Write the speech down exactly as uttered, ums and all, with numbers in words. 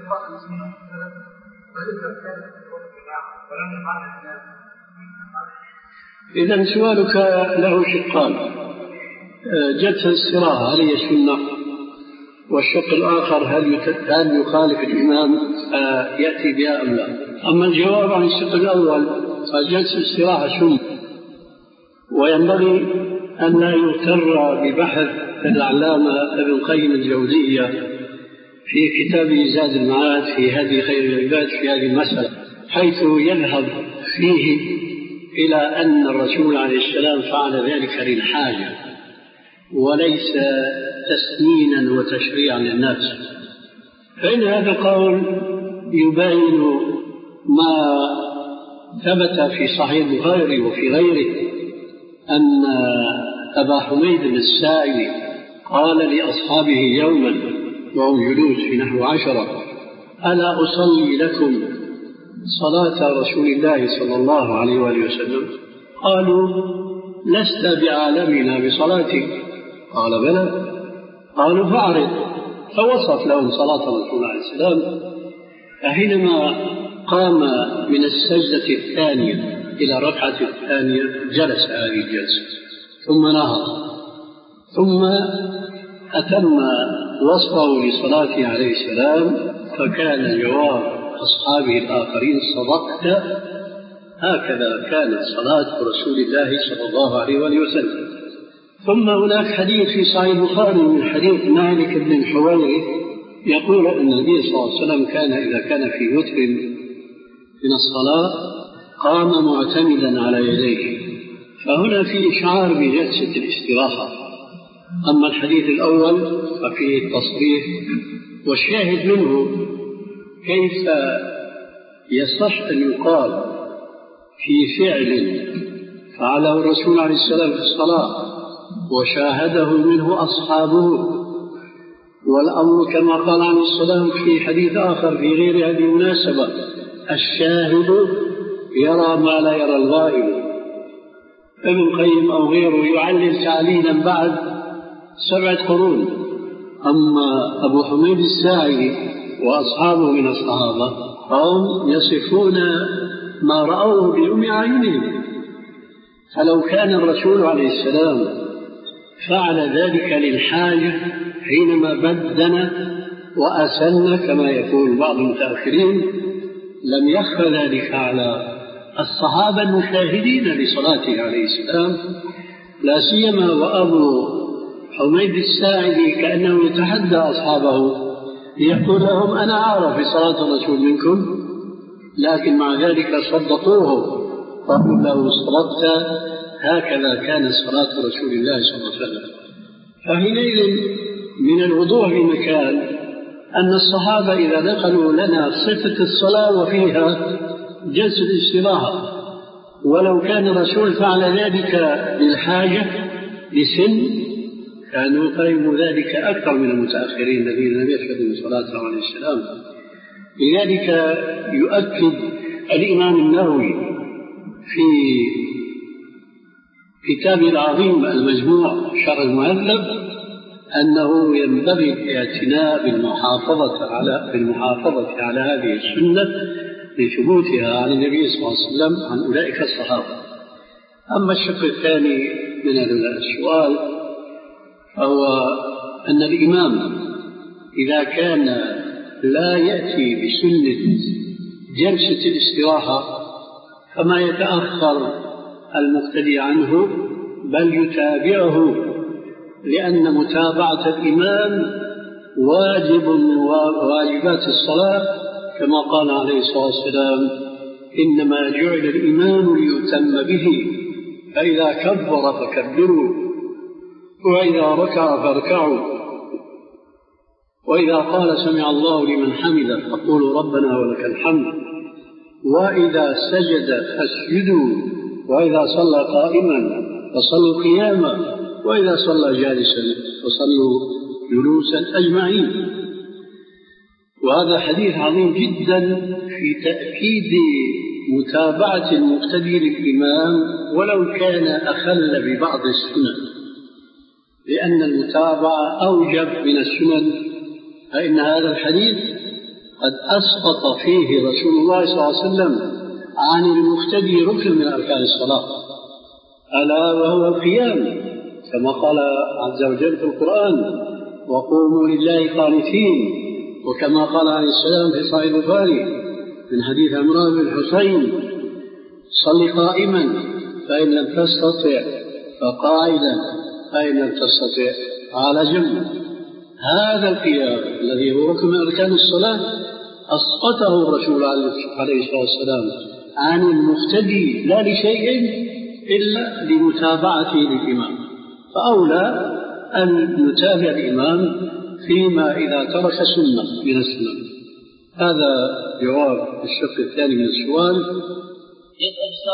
إذن سؤالك له شقان: جلسة الاستراحة هل هي سنة؟ والشق الآخر هل هل يخالف الإمام يأتي بها أم لا؟ أما الجواب عن الشق الأول فجلسة الاستراحة سنة، وينبغي أن لا يغتر ببحث العلامة ابن القيم الجوزية في كتابه زاد المعاد في هدي خير العباد في هذه المسألة، حيث يذهب فيه إلى أن الرسول عليه السلام فعل ذلك للحاجة وليس تسنينا وتشريعا للناس. فإن هذا القول يبين ما ثبت في صحيح البخاري وفي غيره أن أبا حميد السائلي قال لأصحابه يوما وهم جلوس في نحو عشرة: ألا أصلي لكم صلاة رسول الله صلى الله عليه وآله وسلم؟ قالوا: لست بعالمنا بصلاتك. قال: بلى. قالوا: فأعرض. فوصف لهم صلاة الرسول عليه السلام. فحينما قام من السجدة الثانية إلى ركعة الثانية جلس هذه الجلسة ثم نهض، ثم أتم وصفه لصلاته عليه السلام، فكان جواب أصحابه الآخرين: صدقت، هكذا كانت صلاة رسول الله صلى الله عليه وآله وسلم. ثم هناك حديث في صحيح البخاري من حديث مالك بن الحويرث يقول أن النبي صلى الله عليه وسلم كان إذا كان في وتر من الصلاة قام معتمدا على يديه، فهنا في إشعار بجلسة الاستراحة. أما الحديث الأول ففيه التصريح، والشاهد منه كيف يصح أن يقال في فعل فعله الرسول عليه السلام في الصلاة وشاهده منه أصحابه، والأمر كما قال عليه السلام في حديث آخر في غير هذه المناسبة: الشاهد يرى ما لا يرى الغائب. ابن القيم أو غيره يعلل تعليلا بعد سبعة قرون. أما أبو حميد الساعدي وأصحابه من الصحابة هم يصفون ما رأوه بأم أعينهم. فلو كان الرسول عليه السلام فعل ذلك للحاجة حينما بدن وأسن كما يقول بعض المتأخرين لم يخفى ذلك على الصحابة المشاهدين لصلاته عليه السلام، لا سيما وأبو حميد الساعدي كأنه يتحدى أصحابه يقول لهم: أنا أعرف صلاة الرسول منكم، لكن مع ذلك صدقوه فقل له: صدقت، هكذا كانت صلاة رسول الله صلى الله عليه وسلم. فحينئذ من الوضوح بمكان أن الصحابة إذا نقلوا لنا صفة الصلاة وفيها جلسة الاستراحة، ولو كان الرسول فعل ذلك للحاجة لسن كانوا يقيموا ذلك أكثر من المتأخرين الذين لم يشهدوا صلاته عليه السلام. لذلك يؤكد الإمام النووي في كتابه العظيم المجموع شرح المهذب أنه ينبغي الاعتناء بالمحافظة على بالمحافظة على هذه السنة لثبوتها عن النبي صلى الله عليه وسلم عن أولئك الصحابة. أما الشق الثاني من السؤال فهو أن الإمام إذا كان لا يأتي بسنة جلسة الاستراحة فما يتأخر المقتدي عنه بل يتابعه، لأن متابعة الإمام واجب من واجبات الصلاة، كما قال عليه الصلاة والسلام: إنما جعل الإمام ليؤتم به، فإذا كبر فكبروا، وإذا ركع فاركعوا، وإذا قال سمع الله لمن حمده فقولوا ربنا ولك الحمد، وإذا سجد فاسجدوا، وإذا صلى قائما فصلوا قياما، وإذا صلى جالسا فصلوا جلوسا أجمعين. وهذا حديث عظيم جدا في تأكيد متابعة المقتدي للإمام ولو كان أخل ببعض السنن، لأن المتابعة أوجب من السنن، فإن هذا الحديث قد أسقط فيه رسول الله صلى الله عليه وسلم عن المقتدي ركن من أركان الصلاة، ألا وهو القيام، كما قال عز وجل في القرآن: وقوموا لله قانتين. وكما قال عليه السلام في صحيح البخاري من حديث عمران بن الحصين: صل قائما فإن لم تستطع فقاعدا فإن لم تستطع على جنب. هذا القيام الذي هو ركن من أركان الصلاة أسقطه الرسول عليه الصلاة والسلام عن المقتدي، لا لشيء إلا لمتابعته للإمام، فأولى أن نتابع الإمام فيما إذا ترك سنة من السنن. هذا جواب الشق الثاني من السؤال.